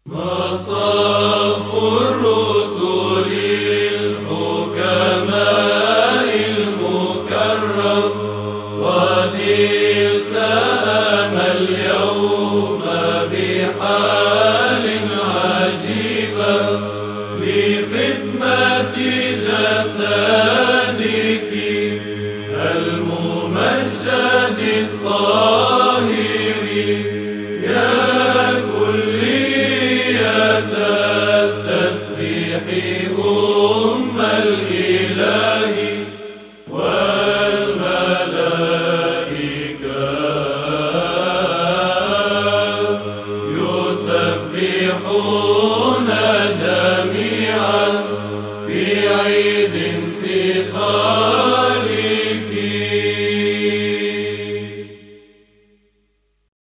مصاف الرسل الحكماء المكرم ونلت أنا اليوم بحال عجيبة لخدمة جسد